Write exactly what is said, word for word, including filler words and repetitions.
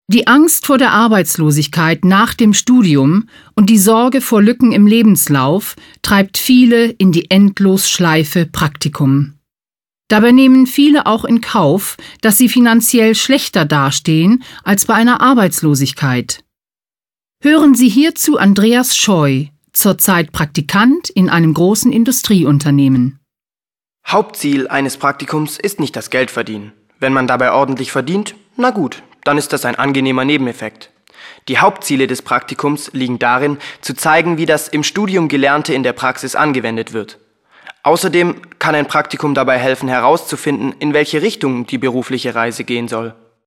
Die Angst vor der Arbeitslosigkeit nach dem Studium und die Sorge vor Lücken im Lebenslauf treibt viele in die Endlosschleife Praktikum. Dabei nehmen viele auch in Kauf, dass sie finanziell schlechter dastehen als bei einer Arbeitslosigkeit. Hören Sie hierzu Andreas Scheu, zurzeit Praktikant in einem großen Industrieunternehmen. Hauptziel eines Praktikums ist nicht das Geldverdienen. Wenn man dabei ordentlich verdient, na gut, dann ist das ein angenehmer Nebeneffekt. Die Hauptziele des Praktikums liegen darin, zu zeigen, wie das im Studium Gelernte in der Praxis angewendet wird. Außerdem kann ein Praktikum dabei helfen, herauszufinden, in welche Richtung die berufliche Reise gehen soll.